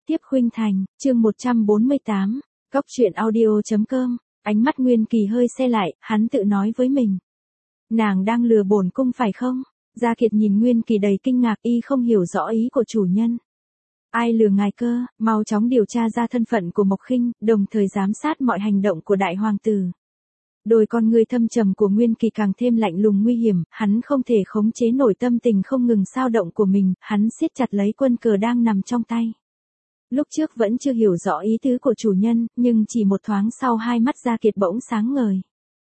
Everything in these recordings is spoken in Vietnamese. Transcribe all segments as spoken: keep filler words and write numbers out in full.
tiếp khuynh thành, chương một trăm bốn mươi tám, góc truyện audio.com, ánh mắt Nguyên Kỳ hơi se lại, hắn tự nói với mình. Nàng đang lừa bổn cung phải không? Gia Kiệt nhìn Nguyên Kỳ đầy kinh ngạc, y không hiểu rõ ý của chủ nhân. Ai lừa ngài cơ, mau chóng điều tra ra thân phận của Mộc Khinh, đồng thời giám sát mọi hành động của đại hoàng tử. Đôi con người thâm trầm của Nguyên Kỳ càng thêm lạnh lùng nguy hiểm, hắn không thể khống chế nổi tâm tình không ngừng xao động của mình, hắn siết chặt lấy quân cờ đang nằm trong tay. Lúc trước vẫn chưa hiểu rõ ý tứ của chủ nhân, nhưng chỉ một thoáng sau hai mắt Gia Kiệt bỗng sáng ngời.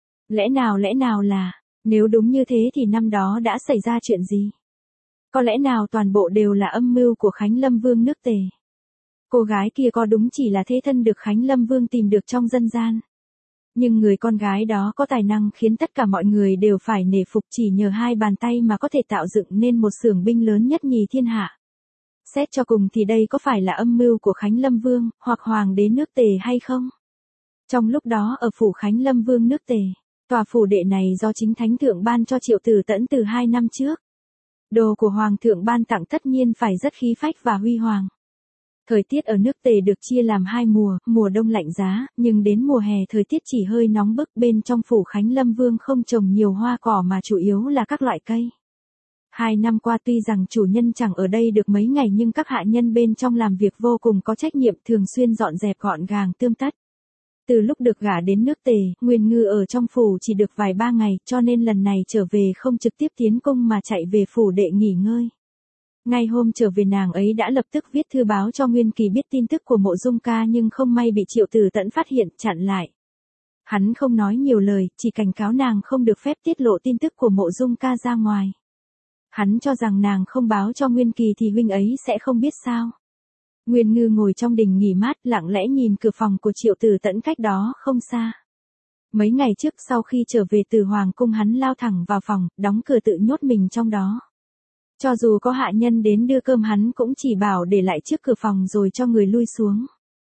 Lẽ nào lẽ nào là, nếu đúng như thế thì năm đó đã xảy ra chuyện gì? Có lẽ nào toàn bộ đều là âm mưu của Khánh Lâm Vương nước Tề? Cô gái kia có đúng chỉ là thế thân được Khánh Lâm Vương tìm được trong dân gian? Nhưng người con gái đó có tài năng khiến tất cả mọi người đều phải nể phục, chỉ nhờ hai bàn tay mà có thể tạo dựng nên một xưởng binh lớn nhất nhì thiên hạ. Xét cho cùng thì đây có phải là âm mưu của Khánh Lâm Vương, hoặc Hoàng đế nước Tề hay không? Trong lúc đó ở phủ Khánh Lâm Vương nước Tề, tòa phủ đệ này do chính Thánh Thượng ban cho Triệu Tử Tẫn từ hai năm trước. Đồ của Hoàng thượng ban tặng tất nhiên phải rất khí phách và huy hoàng. Thời tiết ở nước Tề được chia làm hai mùa, mùa đông lạnh giá, nhưng đến mùa hè thời tiết chỉ hơi nóng bức. Bên trong phủ Khánh Lâm Vương không trồng nhiều hoa cỏ mà chủ yếu là các loại cây. Hai năm qua tuy rằng chủ nhân chẳng ở đây được mấy ngày nhưng các hạ nhân bên trong làm việc vô cùng có trách nhiệm, thường xuyên dọn dẹp gọn gàng tươm tất. Từ lúc được gả đến nước Tề, Nguyên Ngư ở trong phủ chỉ được vài ba ngày, cho nên lần này trở về không trực tiếp tiến cung mà chạy về phủ đệ nghỉ ngơi. Ngay hôm trở về nàng ấy đã lập tức viết thư báo cho Nguyên Kỳ biết tin tức của Mộ Dung ca, nhưng không may bị Triệu Tử Tẫn phát hiện, chặn lại. Hắn không nói nhiều lời, chỉ cảnh cáo nàng không được phép tiết lộ tin tức của Mộ Dung ca ra ngoài. Hắn cho rằng nàng không báo cho Nguyên Kỳ thì huynh ấy sẽ không biết sao. Nguyên Ngư ngồi trong đình nghỉ mát, lặng lẽ nhìn cửa phòng của Triệu Tử Tẫn cách đó không xa. Mấy ngày trước sau khi trở về từ Hoàng cung hắn lao thẳng vào phòng, đóng cửa tự nhốt mình trong đó. Cho dù có hạ nhân đến đưa cơm hắn cũng chỉ bảo để lại trước cửa phòng rồi cho người lui xuống.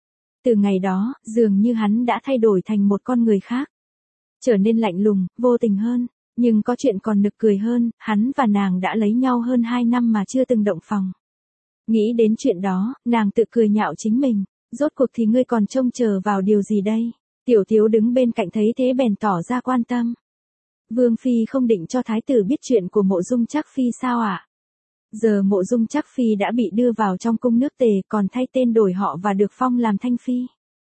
Từ ngày đó, dường như hắn đã thay đổi thành một con người khác. Trở nên lạnh lùng, vô tình hơn. Nhưng có chuyện còn nực cười hơn, hắn và nàng đã lấy nhau hơn hai năm mà chưa từng động phòng. Nghĩ đến chuyện đó, nàng tự cười nhạo chính mình. Rốt cuộc thì ngươi còn trông chờ vào điều gì đây? Tiểu Thiếu đứng bên cạnh thấy thế bèn tỏ ra quan tâm. Vương Phi không định cho thái tử biết chuyện của Mộ Dung Trác Phi sao ạ? À? Giờ Mộ Dung Trác Phi đã bị đưa vào trong cung nước Tề, còn thay tên đổi họ và được phong làm Thanh Phi.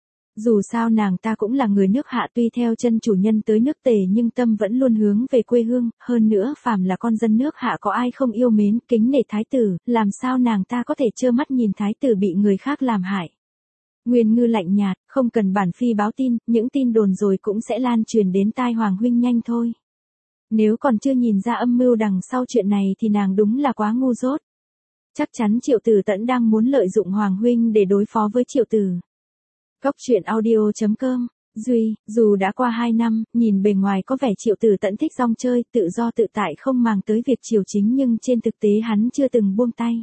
Dù sao nàng ta cũng là người nước Hạ, tuy theo chân chủ nhân tới nước Tề nhưng tâm vẫn luôn hướng về quê hương, hơn nữa phàm là con dân nước Hạ có ai không yêu mến, kính nể thái tử, làm sao nàng ta có thể trơ mắt nhìn thái tử bị người khác làm hại. Nguyên Ngư lạnh nhạt, không cần bản phi báo tin, những tin đồn rồi cũng sẽ lan truyền đến tai Hoàng huynh nhanh thôi. Nếu còn chưa nhìn ra âm mưu đằng sau chuyện này thì nàng đúng là quá ngu dốt. Chắc chắn Triệu Tử Tẫn đang muốn lợi dụng Hoàng huynh để đối phó với Triệu Tử. Góc truyện audio.com, Duy, dù đã qua hai năm, nhìn bề ngoài có vẻ Triệu Tử Tẫn thích rong chơi, tự do tự tại không màng tới việc triều chính, nhưng trên thực tế hắn chưa từng buông tay.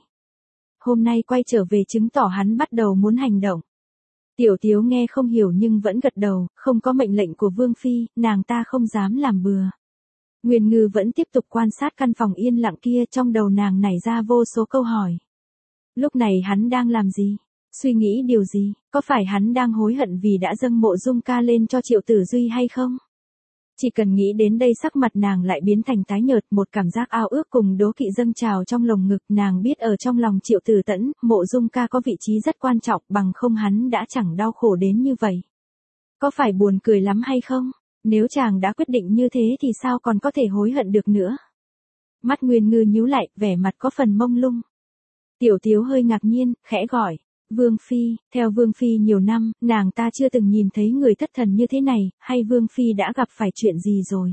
Hôm nay quay trở về chứng tỏ hắn bắt đầu muốn hành động. Tiểu Thiếu nghe không hiểu nhưng vẫn gật đầu, không có mệnh lệnh của Vương Phi, nàng ta không dám làm bừa. Nguyên Ngư vẫn tiếp tục quan sát căn phòng yên lặng kia, trong đầu nàng nảy ra vô số câu hỏi. Lúc này hắn đang làm gì? Suy nghĩ điều gì? Có phải hắn đang hối hận vì đã dâng Mộ Dung ca lên cho Triệu Tử Duy hay không? Chỉ cần nghĩ đến đây sắc mặt nàng lại biến thành tái nhợt, một cảm giác ao ước cùng đố kỵ dâng trào trong lồng ngực. Nàng biết ở trong lòng Triệu Tử Tẫn, Mộ Dung ca có vị trí rất quan trọng, bằng không hắn đã chẳng đau khổ đến như vậy. Có phải buồn cười lắm hay không? Nếu chàng đã quyết định như thế thì sao còn có thể hối hận được nữa? Mắt Nguyên Ngư nhíu lại, vẻ mặt có phần mông lung. Tiểu Thiếu hơi ngạc nhiên, khẽ gọi. Vương Phi, theo Vương Phi nhiều năm, nàng ta chưa từng nhìn thấy người thất thần như thế này, hay Vương Phi đã gặp phải chuyện gì rồi?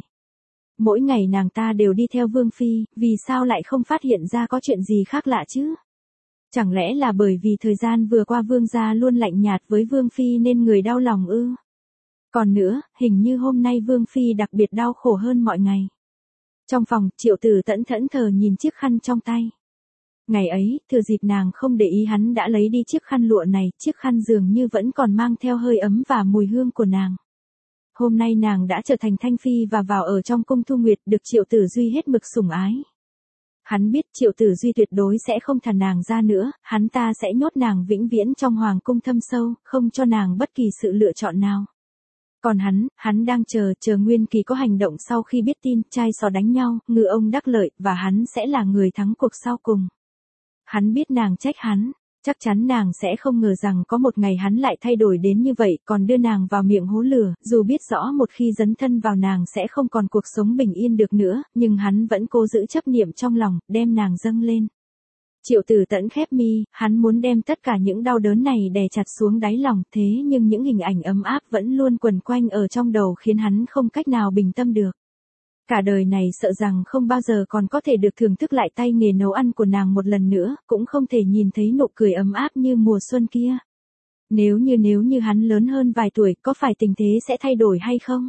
Mỗi ngày nàng ta đều đi theo Vương Phi, vì sao lại không phát hiện ra có chuyện gì khác lạ chứ? Chẳng lẽ là bởi vì thời gian vừa qua Vương gia luôn lạnh nhạt với Vương Phi nên người đau lòng ư? Còn nữa, hình như hôm nay Vương Phi đặc biệt đau khổ hơn mọi ngày. Trong phòng, Triệu Tử Tẫn thẫn thờ nhìn chiếc khăn trong tay. Ngày ấy, thừa dịp nàng không để ý hắn đã lấy đi chiếc khăn lụa này, chiếc khăn dường như vẫn còn mang theo hơi ấm và mùi hương của nàng. Hôm nay nàng đã trở thành Thanh Phi và vào ở trong cung Thu Nguyệt, được Triệu Tử Duy hết mực sủng ái. Hắn biết Triệu Tử Duy tuyệt đối sẽ không thả nàng ra nữa, hắn ta sẽ nhốt nàng vĩnh viễn trong hoàng cung thâm sâu, không cho nàng bất kỳ sự lựa chọn nào. Còn hắn, hắn đang chờ, chờ Nguyên Kỳ có hành động sau khi biết tin, trai sò đánh nhau, ngư ông đắc lợi, và hắn sẽ là người thắng cuộc sau cùng. Hắn biết nàng trách hắn, chắc chắn nàng sẽ không ngờ rằng có một ngày hắn lại thay đổi đến như vậy, còn đưa nàng vào miệng hố lửa, dù biết rõ một khi dấn thân vào nàng sẽ không còn cuộc sống bình yên được nữa, nhưng hắn vẫn cố giữ chấp niệm trong lòng, đem nàng dâng lên. Triệu Tử Tẫn khép mi, hắn muốn đem tất cả những đau đớn này đè chặt xuống đáy lòng, thế nhưng những hình ảnh ấm áp vẫn luôn quẩn quanh ở trong đầu khiến hắn không cách nào bình tâm được. Cả đời này sợ rằng không bao giờ còn có thể được thưởng thức lại tay nghề nấu ăn của nàng một lần nữa, cũng không thể nhìn thấy nụ cười ấm áp như mùa xuân kia. Nếu như nếu như hắn lớn hơn vài tuổi, có phải tình thế sẽ thay đổi hay không?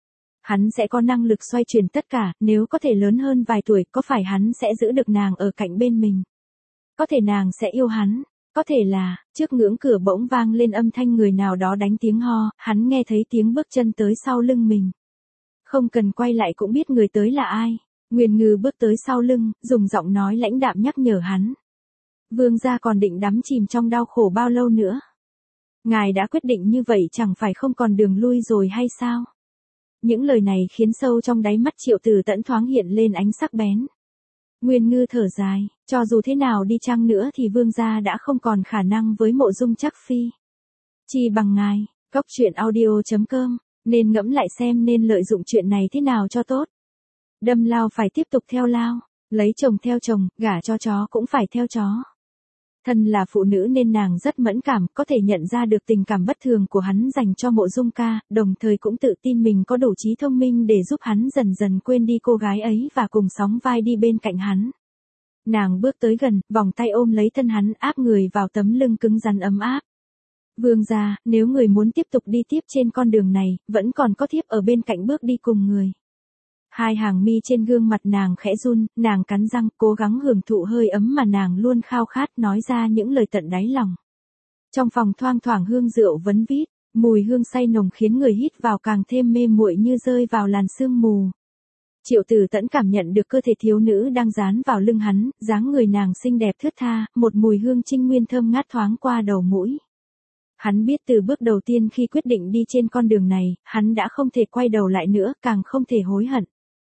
Hắn sẽ có năng lực xoay chuyển tất cả, nếu có thể lớn hơn vài tuổi, có phải hắn sẽ giữ được nàng ở cạnh bên mình? Có thể nàng sẽ yêu hắn, có thể là, trước ngưỡng cửa bỗng vang lên âm thanh người nào đó đánh tiếng ho, hắn nghe thấy tiếng bước chân tới sau lưng mình. Không cần quay lại cũng biết người tới là ai. Nguyên Ngư bước tới sau lưng, dùng giọng nói lãnh đạm nhắc nhở hắn. Vương gia còn định đắm chìm trong đau khổ bao lâu nữa? Ngài đã quyết định như vậy chẳng phải không còn đường lui rồi hay sao? Những lời này khiến sâu trong đáy mắt Triệu Tử Tẫn thoáng hiện lên ánh sắc bén. Nguyên Ngư thở dài, cho dù thế nào đi chăng nữa thì vương gia đã không còn khả năng với Mộ Dung Trác Phi. Chi bằng ngài, cốc truyện audio chấm com, nên ngẫm lại xem nên lợi dụng chuyện này thế nào cho tốt. Đâm lao phải tiếp tục theo lao, lấy chồng theo chồng, gả cho chó cũng phải theo chó. Thân là phụ nữ nên nàng rất mẫn cảm, có thể nhận ra được tình cảm bất thường của hắn dành cho Mộ Dung ca, đồng thời cũng tự tin mình có đủ trí thông minh để giúp hắn dần dần quên đi cô gái ấy và cùng sóng vai đi bên cạnh hắn. Nàng bước tới gần, vòng tay ôm lấy thân hắn, áp người vào tấm lưng cứng rắn ấm áp. Vương gia, nếu người muốn tiếp tục đi tiếp trên con đường này, vẫn còn có thiếp ở bên cạnh bước đi cùng người. Hai hàng mi trên gương mặt nàng khẽ run, nàng cắn răng, cố gắng hưởng thụ hơi ấm mà nàng luôn khao khát, nói ra những lời tận đáy lòng. Trong phòng thoang thoảng hương rượu vấn vít, mùi hương say nồng khiến người hít vào càng thêm mê muội như rơi vào làn sương mù. Triệu Tử Tẫn cảm nhận được cơ thể thiếu nữ đang dán vào lưng hắn, dáng người nàng xinh đẹp thướt tha, một mùi hương trinh nguyên thơm ngát thoáng qua đầu mũi. Hắn biết từ bước đầu tiên khi quyết định đi trên con đường này, hắn đã không thể quay đầu lại nữa, càng không thể hối hận.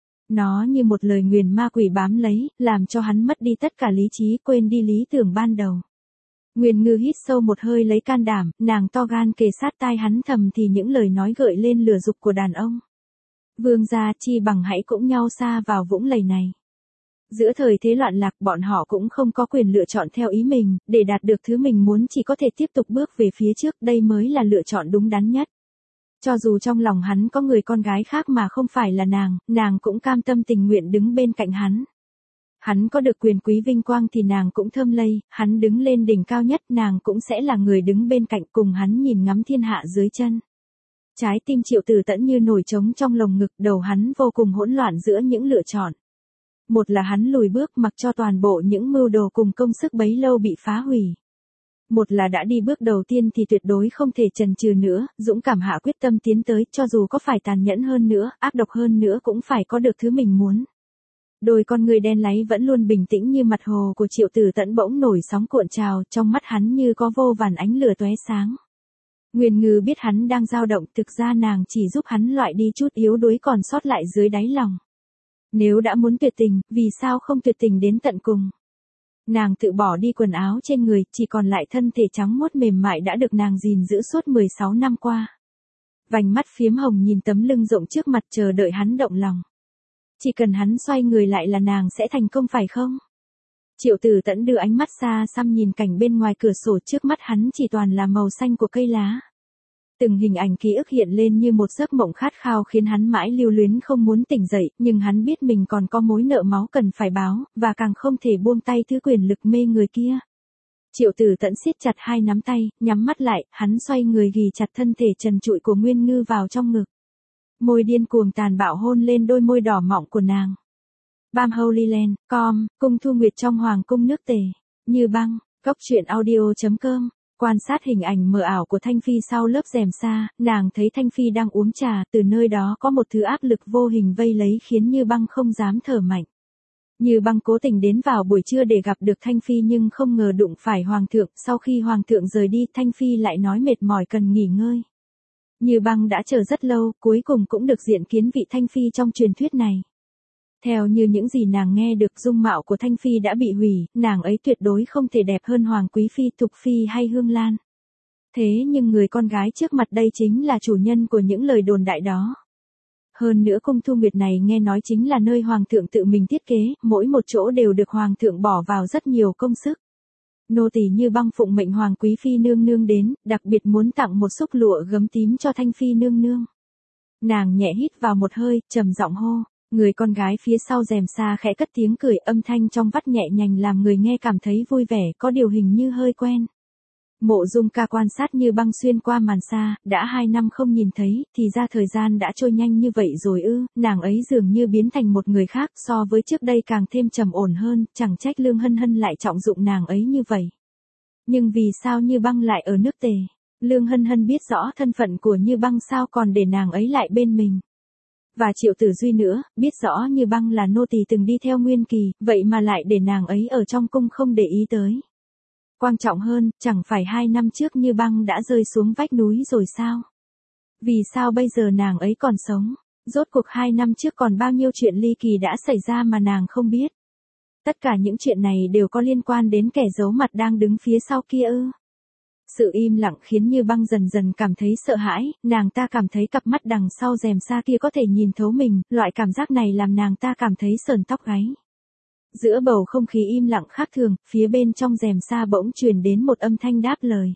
Nó như một lời nguyền ma quỷ bám lấy, làm cho hắn mất đi tất cả lý trí, quên đi lý tưởng ban đầu. Nguyên Ngư hít sâu một hơi lấy can đảm, nàng to gan kề sát tai hắn thầm thì những lời nói gợi lên lửa dục của đàn ông. Vương gia, chi bằng hãy cũng nhau xa vào vũng lầy này. Giữa thời thế loạn lạc, bọn họ cũng không có quyền lựa chọn theo ý mình, để đạt được thứ mình muốn chỉ có thể tiếp tục bước về phía trước, đây mới là lựa chọn đúng đắn nhất. Cho dù trong lòng hắn có người con gái khác mà không phải là nàng, nàng cũng cam tâm tình nguyện đứng bên cạnh hắn. Hắn có được quyền quý vinh quang thì nàng cũng thơm lây, hắn đứng lên đỉnh cao nhất nàng cũng sẽ là người đứng bên cạnh cùng hắn nhìn ngắm thiên hạ dưới chân. Trái tim Triệu Tử Tẫn như nổi trống trong lồng ngực, đầu hắn vô cùng hỗn loạn giữa những lựa chọn. Một là hắn lùi bước mặc cho toàn bộ những mưu đồ cùng công sức bấy lâu bị phá hủy. Một là đã đi bước đầu tiên thì tuyệt đối không thể chần chừ nữa, dũng cảm hạ quyết tâm tiến tới, cho dù có phải tàn nhẫn hơn nữa, ác độc hơn nữa cũng phải có được thứ mình muốn. Đôi con người đen láy vẫn luôn bình tĩnh như mặt hồ của Triệu Tử Tẫn bỗng nổi sóng cuộn trào, trong mắt hắn như có vô vàn ánh lửa tóe sáng. Nguyên Ngư biết hắn đang dao động, thực ra nàng chỉ giúp hắn loại đi chút yếu đuối còn sót lại dưới đáy lòng. Nếu đã muốn tuyệt tình, vì sao không tuyệt tình đến tận cùng? Nàng tự bỏ đi quần áo trên người, chỉ còn lại thân thể trắng muốt mềm mại đã được nàng gìn giữ suốt mười sáu năm qua. Vành mắt phiếm hồng nhìn tấm lưng rộng trước mặt chờ đợi hắn động lòng. Chỉ cần hắn xoay người lại là nàng sẽ thành công phải không? Triệu Tử Tẫn đưa ánh mắt xa xăm nhìn cảnh bên ngoài cửa sổ, trước mắt hắn chỉ toàn là màu xanh của cây lá. Từng hình ảnh ký ức hiện lên như một giấc mộng khát khao khiến hắn mãi lưu luyến không muốn tỉnh dậy, nhưng hắn biết mình còn có mối nợ máu cần phải báo, và càng không thể buông tay thứ quyền lực mê người kia. Triệu Tử Tẫn siết chặt hai nắm tay, nhắm mắt lại, hắn xoay người ghì chặt thân thể trần trụi của Nguyên Ngư vào trong ngực. Môi điên cuồng tàn bạo hôn lên đôi môi đỏ mọng của nàng. Bam Holy Land, com, cung Thu Nguyệt trong hoàng cung nước Tề, như băng, cốc truyện audio chấm com. Quan sát hình ảnh mờ ảo của Thanh Phi sau lớp rèm sa, nàng thấy Thanh Phi đang uống trà, từ nơi đó có một thứ áp lực vô hình vây lấy khiến Như Băng không dám thở mạnh. Như Băng cố tình đến vào buổi trưa để gặp được Thanh Phi nhưng không ngờ đụng phải Hoàng thượng, sau khi Hoàng thượng rời đi Thanh Phi lại nói mệt mỏi cần nghỉ ngơi. Như Băng đã chờ rất lâu, cuối cùng cũng được diện kiến vị Thanh Phi trong truyền thuyết này. Theo như những gì nàng nghe được, dung mạo của Thanh Phi đã bị hủy, nàng ấy tuyệt đối không thể đẹp hơn Hoàng Quý Phi, Thục Phi hay Hương Lan. Thế nhưng người con gái trước mặt đây chính là chủ nhân của những lời đồn đại đó. Hơn nữa cung Thu Nguyệt này nghe nói chính là nơi Hoàng thượng tự mình thiết kế, mỗi một chỗ đều được Hoàng thượng bỏ vào rất nhiều công sức. Nô tỳ Như Băng phụng mệnh Hoàng Quý Phi nương nương đến, đặc biệt muốn tặng một xúc lụa gấm tím cho Thanh Phi nương nương. Nàng nhẹ hít vào một hơi, trầm giọng hô. Người con gái phía sau rèm xa khẽ cất tiếng cười, âm thanh trong vắt nhẹ nhàng làm người nghe cảm thấy vui vẻ, có điều hình như hơi quen. Mộ Dung Ca quan sát Như Băng xuyên qua màn xa, đã hai năm không nhìn thấy, thì ra thời gian đã trôi nhanh như vậy rồi ư, nàng ấy dường như biến thành một người khác, so với trước đây càng thêm trầm ổn hơn, chẳng trách Lương Hân Hân lại trọng dụng nàng ấy như vậy. Nhưng vì sao Như Băng lại ở nước Tề? Lương Hân Hân biết rõ thân phận của Như Băng sao còn để nàng ấy lại bên mình. Và Triệu Tử Duy nữa, biết rõ Như Băng là nô tỳ từng đi theo Nguyên Kỳ, vậy mà lại để nàng ấy ở trong cung không để ý tới. Quan trọng hơn, chẳng phải hai năm trước Như Băng đã rơi xuống vách núi rồi sao? Vì sao bây giờ nàng ấy còn sống? Rốt cuộc hai năm trước còn bao nhiêu chuyện ly kỳ đã xảy ra mà nàng không biết? Tất cả những chuyện này đều có liên quan đến kẻ giấu mặt đang đứng phía sau kia ư? Sự im lặng khiến Như Băng dần dần cảm thấy sợ hãi, nàng ta cảm thấy cặp mắt đằng sau rèm xa kia có thể nhìn thấu mình, loại cảm giác này làm nàng ta cảm thấy sởn tóc gáy. Giữa bầu không khí im lặng khác thường, phía bên trong rèm xa bỗng truyền đến một âm thanh đáp lời.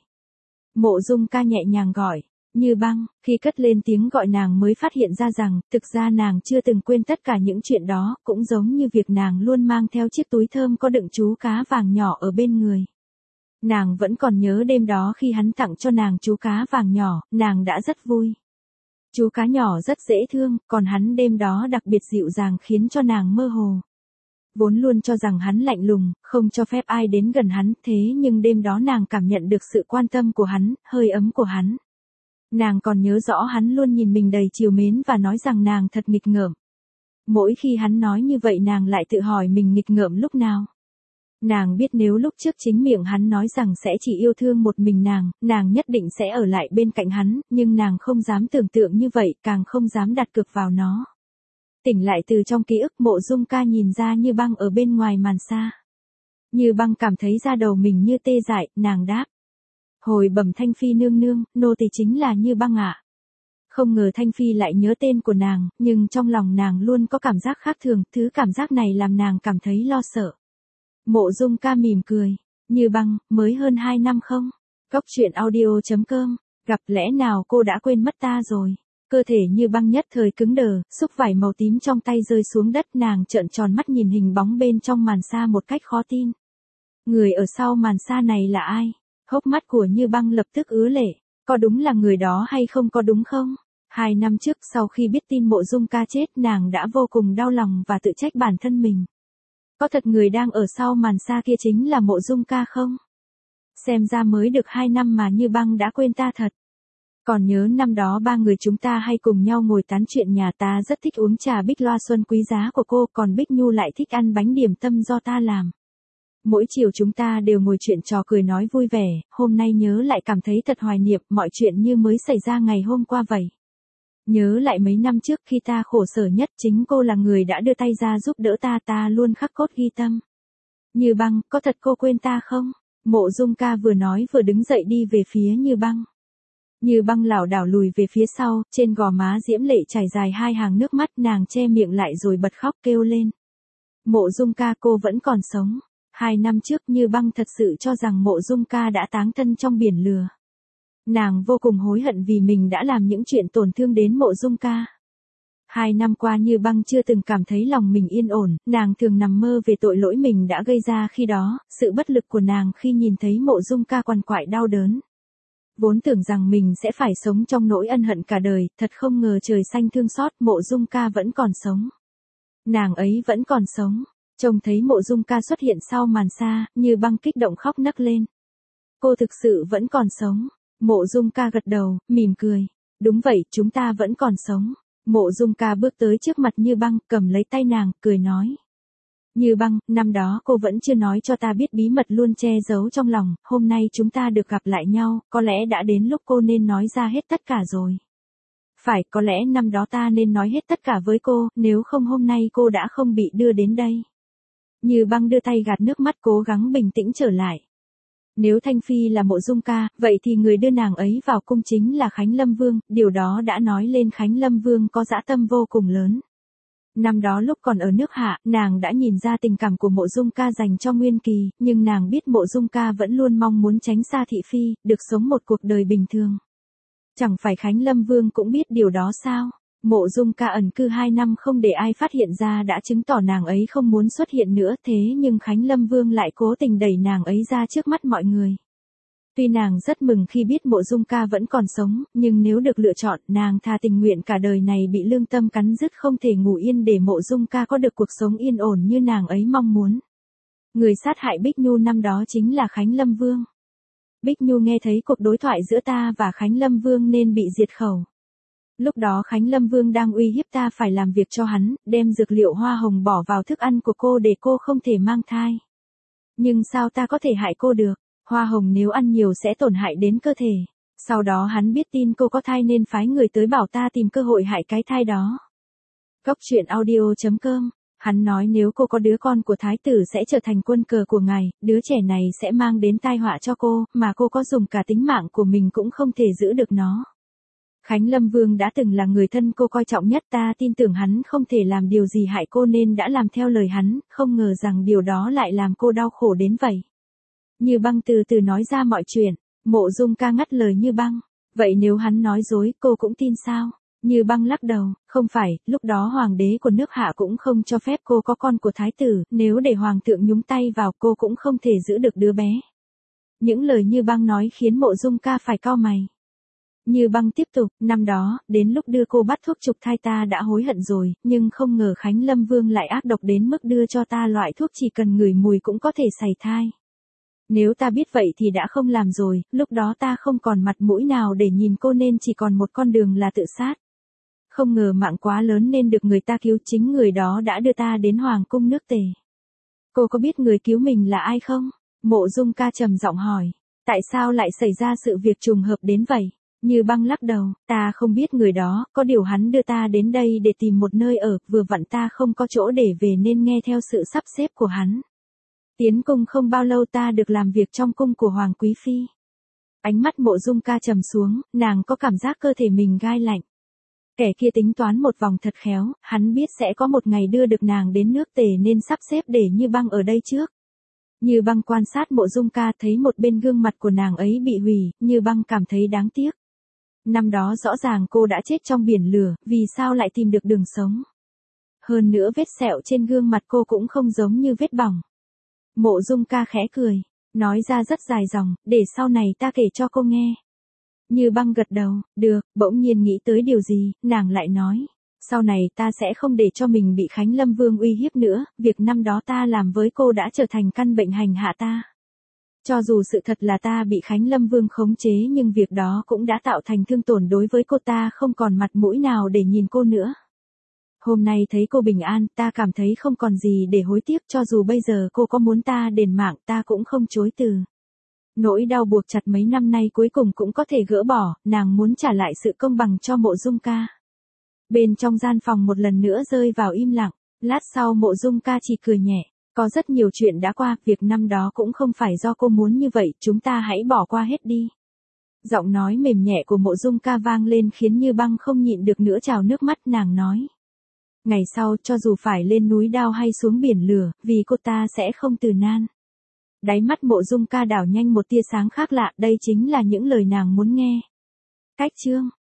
Mộ Dung Ca nhẹ nhàng gọi, Như Băng, khi cất lên tiếng gọi nàng mới phát hiện ra rằng, thực ra nàng chưa từng quên tất cả những chuyện đó, cũng giống như việc nàng luôn mang theo chiếc túi thơm có đựng chú cá vàng nhỏ ở bên người. Nàng vẫn còn nhớ đêm đó khi hắn tặng cho nàng chú cá vàng nhỏ, nàng đã rất vui. Chú cá nhỏ rất dễ thương, còn hắn đêm đó đặc biệt dịu dàng khiến cho nàng mơ hồ. Vốn luôn cho rằng hắn lạnh lùng, không cho phép ai đến gần hắn, thế nhưng đêm đó nàng cảm nhận được sự quan tâm của hắn, hơi ấm của hắn. Nàng còn nhớ rõ hắn luôn nhìn mình đầy trìu mến và nói rằng nàng thật nghịch ngợm. Mỗi khi hắn nói như vậy nàng lại tự hỏi mình nghịch ngợm lúc nào. Nàng biết nếu lúc trước chính miệng hắn nói rằng sẽ chỉ yêu thương một mình nàng, nàng nhất định sẽ ở lại bên cạnh hắn, nhưng nàng không dám tưởng tượng như vậy, càng không dám đặt cược vào nó. Tỉnh lại từ trong ký ức, Mộ Dung Ca nhìn ra Như Băng ở bên ngoài màn xa. Như Băng cảm thấy da đầu mình như tê dại, nàng đáp. Hồi bẩm Thanh Phi nương nương, nô tỳ chính là Như Băng ạ. Không ngờ Thanh Phi lại nhớ tên của nàng, nhưng trong lòng nàng luôn có cảm giác khác thường, thứ cảm giác này làm nàng cảm thấy lo sợ. Mộ Dung Ca mỉm cười, Như Băng, mới hơn hai năm không? Cóc truyện audio chấm com, gặp lẽ nào cô đã quên mất ta rồi? Cơ thể Như Băng nhất thời cứng đờ, xúc vải màu tím trong tay rơi xuống đất, nàng trợn tròn mắt nhìn hình bóng bên trong màn xa một cách khó tin. Người ở sau màn xa này là ai? Hốc mắt của Như Băng lập tức ứa lệ, có đúng là người đó hay không, có đúng không? Hai năm trước sau khi biết tin Mộ Dung Ca chết, nàng đã vô cùng đau lòng và tự trách bản thân mình. Có thật người đang ở sau màn xa kia chính là Mộ Dung Ca không? Xem ra mới được hai năm mà Như Băng đã quên ta thật. Còn nhớ năm đó ba người chúng ta hay cùng nhau ngồi tán chuyện, nhà ta rất thích uống trà Bích Loa Xuân quý giá của cô, còn Bích Nhu lại thích ăn bánh điểm tâm do ta làm. Mỗi chiều chúng ta đều ngồi chuyện trò cười nói vui vẻ, hôm nay nhớ lại cảm thấy thật hoài niệm, mọi chuyện như mới xảy ra ngày hôm qua vậy. Nhớ lại mấy năm trước khi ta khổ sở nhất, chính cô là người đã đưa tay ra giúp đỡ ta, ta luôn khắc cốt ghi tâm. Như Băng, có thật cô quên ta không? Mộ Dung Ca vừa nói vừa đứng dậy đi về phía Như Băng. Như Băng lảo đảo lùi về phía sau, trên gò má diễm lệ chảy dài hai hàng nước mắt, nàng che miệng lại rồi bật khóc kêu lên. Mộ Dung Ca, cô vẫn còn sống. Hai năm trước Như Băng thật sự cho rằng Mộ Dung Ca đã táng thân trong biển lửa. Nàng vô cùng hối hận vì mình đã làm những chuyện tổn thương đến Mộ Dung Ca. Hai năm qua Như Băng chưa từng cảm thấy lòng mình yên ổn, nàng thường nằm mơ về tội lỗi mình đã gây ra khi đó, sự bất lực của nàng khi nhìn thấy Mộ Dung Ca quằn quại đau đớn. Vốn tưởng rằng mình sẽ phải sống trong nỗi ân hận cả đời, thật không ngờ trời xanh thương xót, Mộ Dung Ca vẫn còn sống. Nàng ấy vẫn còn sống. Trông thấy Mộ Dung Ca xuất hiện sau màn xa, Như Băng kích động khóc nấc lên. Cô thực sự vẫn còn sống. Mộ Dung Ca gật đầu, mỉm cười. Đúng vậy, chúng ta vẫn còn sống. Mộ Dung Ca bước tới trước mặt Như Băng, cầm lấy tay nàng, cười nói. Như Băng, năm đó cô vẫn chưa nói cho ta biết bí mật luôn che giấu trong lòng, hôm nay chúng ta được gặp lại nhau, có lẽ đã đến lúc cô nên nói ra hết tất cả rồi. Phải, có lẽ năm đó ta nên nói hết tất cả với cô, nếu không hôm nay cô đã không bị đưa đến đây. Như Băng đưa tay gạt nước mắt cố gắng bình tĩnh trở lại. Nếu Thanh Phi là Mộ Dung Ca, vậy thì người đưa nàng ấy vào cung chính là Khánh Lâm Vương, điều đó đã nói lên Khánh Lâm Vương có dã tâm vô cùng lớn. Năm đó lúc còn ở nước Hạ, nàng đã nhìn ra tình cảm của Mộ Dung Ca dành cho Nguyên Kỳ, nhưng nàng biết Mộ Dung Ca vẫn luôn mong muốn tránh xa thị phi, được sống một cuộc đời bình thường. Chẳng phải Khánh Lâm Vương cũng biết điều đó sao? Mộ Dung Ca ẩn cư hai năm không để ai phát hiện ra đã chứng tỏ nàng ấy không muốn xuất hiện nữa, thế nhưng Khánh Lâm Vương lại cố tình đẩy nàng ấy ra trước mắt mọi người. Tuy nàng rất mừng khi biết Mộ Dung Ca vẫn còn sống, nhưng nếu được lựa chọn, nàng thà tình nguyện cả đời này bị lương tâm cắn rứt không thể ngủ yên để Mộ Dung Ca có được cuộc sống yên ổn như nàng ấy mong muốn. Người sát hại Bích Nhu năm đó chính là Khánh Lâm Vương. Bích Nhu nghe thấy cuộc đối thoại giữa ta và Khánh Lâm Vương nên bị diệt khẩu. Lúc đó Khánh Lâm Vương đang uy hiếp ta phải làm việc cho hắn, đem dược liệu hoa hồng bỏ vào thức ăn của cô để cô không thể mang thai. Nhưng sao ta có thể hại cô được? Hoa hồng nếu ăn nhiều sẽ tổn hại đến cơ thể. Sau đó hắn biết tin cô có thai nên phái người tới bảo ta tìm cơ hội hại cái thai đó. Góc truyện audio chấm com. Hắn nói nếu cô có đứa con của thái tử sẽ trở thành quân cờ của ngài, đứa trẻ này sẽ mang đến tai họa cho cô, mà cô có dùng cả tính mạng của mình cũng không thể giữ được nó. Khánh Lâm Vương đã từng là người thân cô coi trọng nhất, ta tin tưởng hắn không thể làm điều gì hại cô nên đã làm theo lời hắn, không ngờ rằng điều đó lại làm cô đau khổ đến vậy. Như Băng từ từ nói ra mọi chuyện, Mộ Dung Ca ngắt lời Như Băng, vậy nếu hắn nói dối cô cũng tin sao? Như Băng lắc đầu, không phải, lúc đó hoàng đế của nước Hạ cũng không cho phép cô có con của thái tử, nếu để hoàng thượng nhúng tay vào cô cũng không thể giữ được đứa bé. Những lời Như Băng nói khiến Mộ Dung Ca phải cau mày. Như Băng tiếp tục, năm đó, đến lúc đưa cô bắt thuốc trục thai ta đã hối hận rồi, nhưng không ngờ Khánh Lâm Vương lại ác độc đến mức đưa cho ta loại thuốc chỉ cần ngửi mùi cũng có thể sảy thai. Nếu ta biết vậy thì đã không làm rồi, lúc đó ta không còn mặt mũi nào để nhìn cô nên chỉ còn một con đường là tự sát. Không ngờ mạng quá lớn nên được người ta cứu, chính người đó đã đưa ta đến Hoàng cung nước Tề. Cô có biết người cứu mình là ai không? Mộ Dung Ca trầm giọng hỏi. Tại sao lại xảy ra sự việc trùng hợp đến vậy? Như Băng lắc đầu, ta không biết người đó, có điều hắn đưa ta đến đây để tìm một nơi ở, vừa vặn ta không có chỗ để về nên nghe theo sự sắp xếp của hắn. Tiến cung không bao lâu ta được làm việc trong cung của Hoàng Quý Phi. Ánh mắt Mộ Dung Ca trầm xuống, nàng có cảm giác cơ thể mình gai lạnh. Kẻ kia tính toán một vòng thật khéo, hắn biết sẽ có một ngày đưa được nàng đến nước Tề nên sắp xếp để Như Băng ở đây trước. Như Băng quan sát Mộ Dung Ca thấy một bên gương mặt của nàng ấy bị hủy, Như Băng cảm thấy đáng tiếc. Năm đó rõ ràng cô đã chết trong biển lửa, vì sao lại tìm được đường sống? Hơn nữa vết sẹo trên gương mặt cô cũng không giống như vết bỏng. Mộ Dung Ca khẽ cười, nói ra rất dài dòng, để sau này ta kể cho cô nghe. Như Băng gật đầu, được, bỗng nhiên nghĩ tới điều gì, nàng lại nói. Sau này ta sẽ không để cho mình bị Khánh Lâm Vương uy hiếp nữa, việc năm đó ta làm với cô đã trở thành căn bệnh hành hạ ta. Cho dù sự thật là ta bị Khánh Lâm Vương khống chế nhưng việc đó cũng đã tạo thành thương tổn đối với cô, ta không còn mặt mũi nào để nhìn cô nữa. Hôm nay thấy cô bình an, ta cảm thấy không còn gì để hối tiếc, cho dù bây giờ cô có muốn ta đền mạng ta cũng không chối từ. Nỗi đau buộc chặt mấy năm nay cuối cùng cũng có thể gỡ bỏ, nàng muốn trả lại sự công bằng cho Mộ Dung Ca. Bên trong gian phòng một lần nữa rơi vào im lặng, lát sau Mộ Dung Ca chỉ cười nhẹ, có rất nhiều chuyện đã qua, việc năm đó cũng không phải do cô muốn như vậy, chúng ta hãy bỏ qua hết đi. Giọng nói mềm nhẹ của Mộ Dung Ca vang lên khiến Như Băng không nhịn được nữa trào nước mắt, nàng nói. Ngày sau, cho dù phải lên núi đao hay xuống biển lửa, vì cô ta sẽ không từ nan. Đáy mắt Mộ Dung Ca đảo nhanh một tia sáng khác lạ, đây chính là những lời nàng muốn nghe. Cách chương